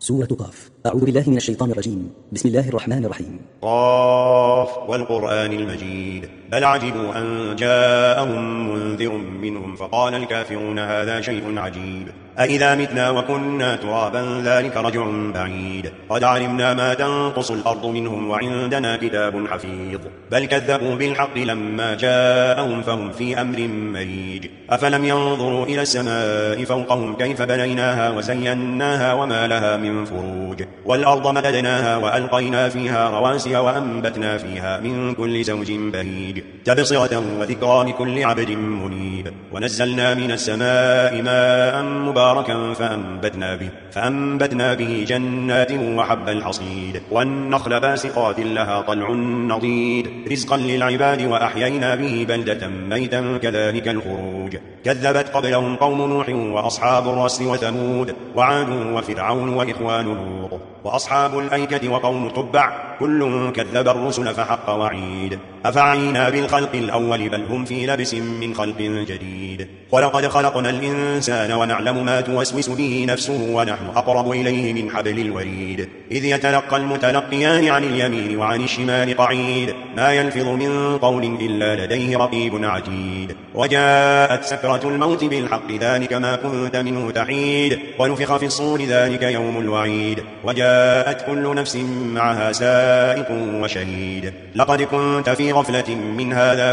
سورة قاف. أعوذ بالله من الشيطان الرجيم. بسم الله الرحمن الرحيم. قاف والقرآن المجيد بل عجبوا أن جاءهم منذر منهم فقال الكافرون هذا شيء عجيب أإذا متنا وكنا ترابا ذلك رجع بعيد قد علمنا ما تنقص الأرض منهم وعندنا كتاب حفيظ بل كذبوا بالحق لما جاءهم فهم في أمر مريج أفلم ينظروا إلى السماء فوقهم كيف بنيناها وزيناها وما لها من فروج والأرض مددناها وألقينا فيها رواسي وأنبتنا فيها من كل زوج بهيج تبصرة وذكرى لكل عبد منيب ونزلنا من السماء ماء مباركا فأنبتنا به جنات وحب الحصيد والنخل باسقات لها طلع نضيد رزقا للعباد وأحيينا به بلدة ميتا كذلك الخروج كذبت قبلهم قوم نوح وأصحاب الرس وثمود وعاد وفرعون وإخوان لوط وأصحاب الأيكة وقوم تبع كل كذب الرسل فحق وعيد أفعينا بالخلق الأول بل هم في لبس من خلق جديد ولقد خلقنا الإنسان ونعلم ما توسوس به نفسه ونحن أقرب إليه من حبل الوريد إذ يتلقى المتلقيان عن اليمين وعن الشمال قعيد ما يلفظ من قول إلا لديه رقيب عتيد وجاءت سكرة الموت بالحق ذلك ما كنت منه تحيد ونفخ في الصور ذلك يوم الوعيد وجاءت كل نفس معها سائق وشهيد لقد كنت في غفلة من هذا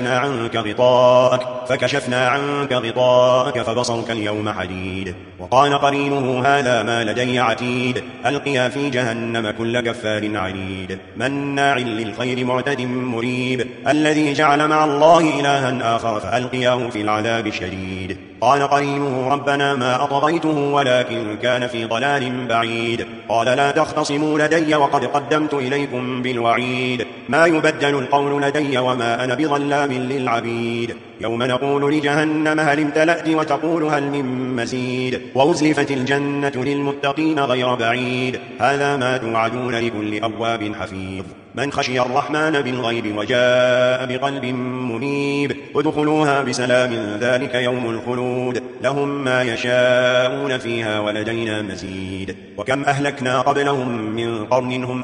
فكشفنا عنك غطاءك فبصرك اليوم حديد وقال قرينه هذا ما لدي عتيد ألقيا في جهنم كل كفار عنيد مناع للخير معتد مريب الذي جعل مع الله إلها آخر فألقياه في العذاب الشديد قال قرينه ربنا ما أطغيته ولكن كان في ضلال بعيد قال لا تختصموا لدي وقد قدمت إليكم بالوعيد ما يبدل القول لدي وما أنا بظلام للعبيد يوم نقول لجهنم هل امتلأت وتقول هل من مزيد وأزلفت الجنة للمتقين غير بعيد هذا ما توعدون لكل أواب حفيظ من خشي الرحمن بالغيب وجاء بقلب منيب ادخلوها بسلام ذلك يوم الخلود لهم ما يشاءون فيها ولدينا مزيد وكم أهلكنا قبلهم من قرن هم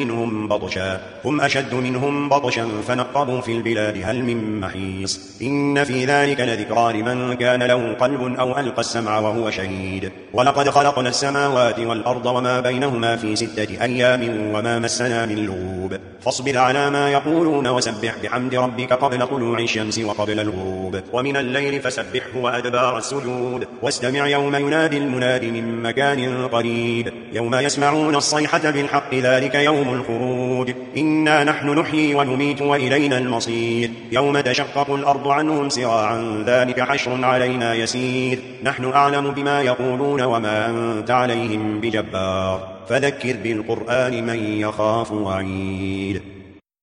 أشد منهم بطشا فنقبوا في البلاد هل من محيص إن في ذلك لذكرى لمن كان له قلب أو ألقى السمع وهو شهيد ولقد خلقنا السماوات والأرض وما بينهما في 6 أيام وما مسنا من لغوب فاصبر على ما يقولون وسبح بحمد ربك قبل طلوع الشمس وقبل الغروب ومن الليل فسبحه وأدبار السجود واستمع يوم ينادي المناد من مكان قريب يوم يسمعون الصيحة بالحق ذلك يوم الخروج إنا نحن نحيي ونميت وإلينا المصير يوم تشقق الأرض عنهم سراعا ذلك حشر علينا يسير نحن أعلم بما يقولون وما أنت عليهم بجبار فذكر بالقرآن من يخاف وعيد